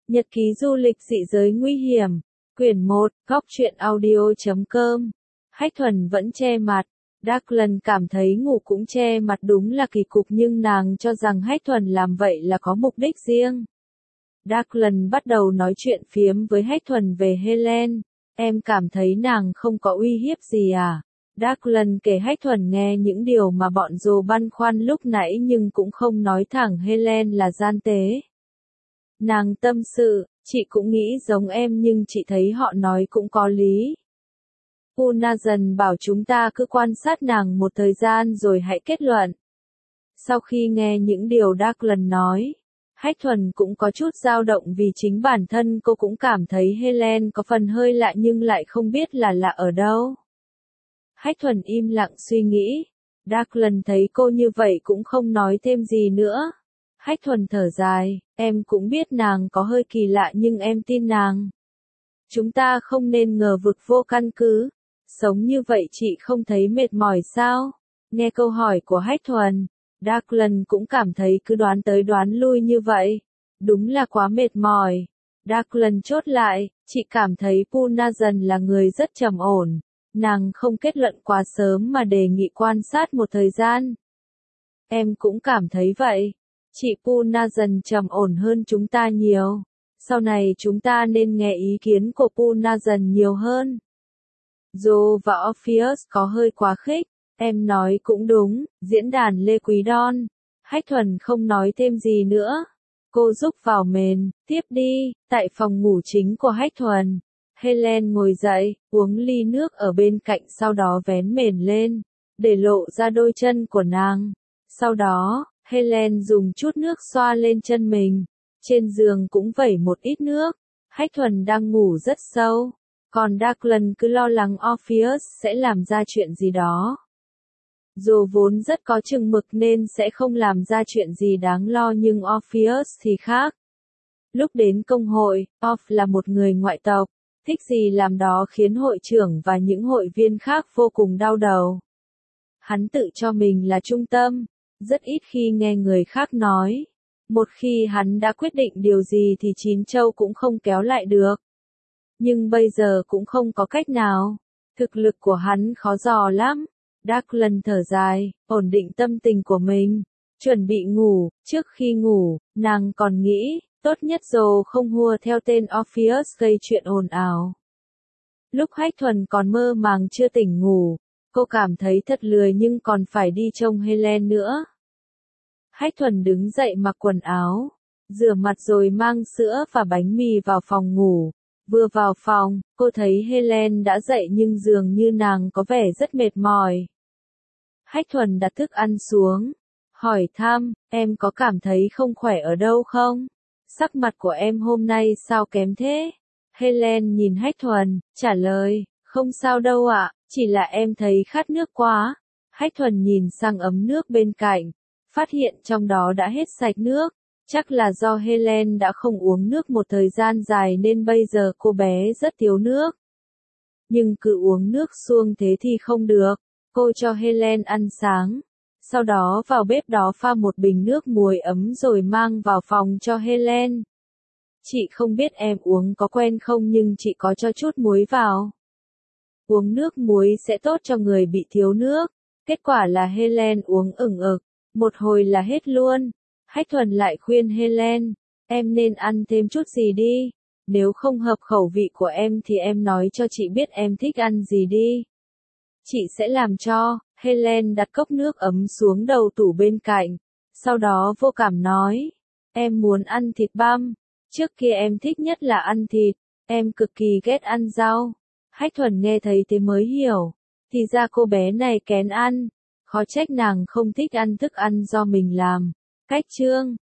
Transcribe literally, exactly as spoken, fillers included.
Nhật ký du lịch dị giới nguy hiểm. Quyển một, góc truyện audio chấm com. Hách Thuần vẫn che mặt. Declan cảm thấy ngủ cũng che mặt đúng là kỳ cục nhưng nàng cho rằng Hách Thuần làm vậy là có mục đích riêng. Declan bắt đầu nói chuyện phiếm với Hách Thuần về Helen. Em cảm thấy nàng không có uy hiếp gì à? Declan kể Hách Thuần nghe những điều mà bọn Joe băn khoăn lúc nãy nhưng cũng không nói thẳng Helen là gian tế. Nàng tâm sự, chị cũng nghĩ giống em nhưng chị thấy họ nói cũng có lý. Punazan bảo chúng ta cứ quan sát nàng một thời gian rồi hãy kết luận. Sau khi nghe những điều Declan nói, Hách Thuần cũng có chút dao động vì chính bản thân cô cũng cảm thấy Helen có phần hơi lạ nhưng lại không biết là lạ ở đâu. Hách Thuần im lặng suy nghĩ. Declan thấy cô như vậy cũng không nói thêm gì nữa. Hách Thuần thở dài, em cũng biết nàng có hơi kỳ lạ nhưng em tin nàng. Chúng ta không nên ngờ vực vô căn cứ. Sống như vậy chị không thấy mệt mỏi sao? Nghe câu hỏi của Hách Thuần, Declan cũng cảm thấy cứ đoán tới đoán lui như vậy. Đúng là quá mệt mỏi. Declan chốt lại, chị cảm thấy Punazan là người rất trầm ổn. Nàng không kết luận quá sớm mà đề nghị quan sát một thời gian. Em cũng cảm thấy vậy. Chị Punazan trầm ổn hơn chúng ta nhiều. Sau này chúng ta nên nghe ý kiến của Punazan nhiều hơn. Joe và Orpheus có hơi quá khích. Em nói cũng đúng, diễn đàn Lê Quý Đon. Hách Thuần không nói thêm gì nữa. Cô rúc vào mền, tiếp đi, tại phòng ngủ chính của Hách Thuần. Helen ngồi dậy, uống ly nước ở bên cạnh sau đó vén mền lên, để lộ ra đôi chân của nàng. Sau đó, Helen dùng chút nước xoa lên chân mình. Trên giường cũng vẩy một ít nước. Hách Thuần đang ngủ rất sâu. Còn Declan cứ lo lắng Orpheus sẽ làm ra chuyện gì đó. Dù vốn rất có chừng mực nên sẽ không làm ra chuyện gì đáng lo nhưng Orpheus thì khác. Lúc đến công hội, Orph là một người ngoại tộc. Thích gì làm đó khiến hội trưởng và những hội viên khác vô cùng đau đầu. Hắn tự cho mình là trung tâm, rất ít khi nghe người khác nói. Một khi hắn đã quyết định điều gì thì chín châu cũng không kéo lại được. Nhưng bây giờ cũng không có cách nào. Thực lực của hắn khó dò lắm. Declan thở dài, ổn định tâm tình của mình. Chuẩn bị ngủ, trước khi ngủ, nàng còn nghĩ, tốt nhất dù không hùa theo tên Orpheus gây chuyện ồn ào. Lúc Hách Thuần còn mơ màng chưa tỉnh ngủ, cô cảm thấy thật lười nhưng còn phải đi trông Helen nữa. Hách Thuần đứng dậy mặc quần áo, rửa mặt rồi mang sữa và bánh mì vào phòng ngủ. Vừa vào phòng, cô thấy Helen đã dậy nhưng dường như nàng có vẻ rất mệt mỏi. Hách Thuần đặt thức ăn xuống, hỏi thăm, em có cảm thấy không khỏe ở đâu không? Sắc mặt của em hôm nay sao kém thế? Helen nhìn Hách Thuần, trả lời, không sao đâu ạ, chỉ là em thấy khát nước quá. Hách Thuần nhìn sang ấm nước bên cạnh, phát hiện trong đó đã hết sạch nước. Chắc là do Helen đã không uống nước một thời gian dài nên bây giờ cô bé rất thiếu nước. Nhưng cứ uống nước suông thế thì không được. Cô cho Helen ăn sáng. Sau đó vào bếp đó pha một bình nước muối ấm rồi mang vào phòng cho Helen. Chị không biết em uống có quen không nhưng chị có cho chút muối vào. Uống nước muối sẽ tốt cho người bị thiếu nước. Kết quả là Helen uống ửng ực. Một hồi là hết luôn. Hách Thuần lại khuyên Helen, em nên ăn thêm chút gì đi. Nếu không hợp khẩu vị của em thì em nói cho chị biết em thích ăn gì đi. Chị sẽ làm cho. Helen đặt cốc nước ấm xuống đầu tủ bên cạnh. Sau đó vô cảm nói, em muốn ăn thịt băm. Trước kia em thích nhất là ăn thịt. Em cực kỳ ghét ăn rau. Hách Thuần nghe thấy thế mới hiểu. Thì ra cô bé này kén ăn. Khó trách nàng không thích ăn thức ăn do mình làm. Cách chương